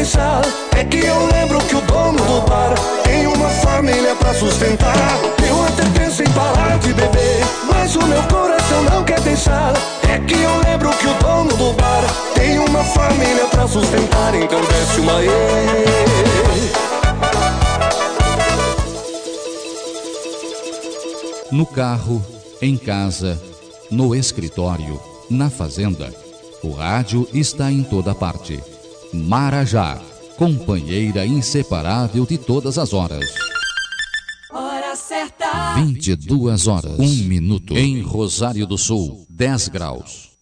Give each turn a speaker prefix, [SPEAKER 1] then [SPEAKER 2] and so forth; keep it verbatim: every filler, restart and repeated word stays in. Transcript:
[SPEAKER 1] pensar é que eu lembro que o dono do bar tem uma família pra sustentar. Eu até penso em parar de beber, mas o meu coração não quer deixar. É que eu lembro que o dono do bar tem uma família pra sustentar. Então desce uma aí.
[SPEAKER 2] No carro, em casa, no escritório, na fazenda, o rádio está em toda parte. Marajá, companheira inseparável de todas as horas.
[SPEAKER 3] Hora certa.
[SPEAKER 2] vinte e duas horas, um minuto. Em Rosário do Sul, dez graus.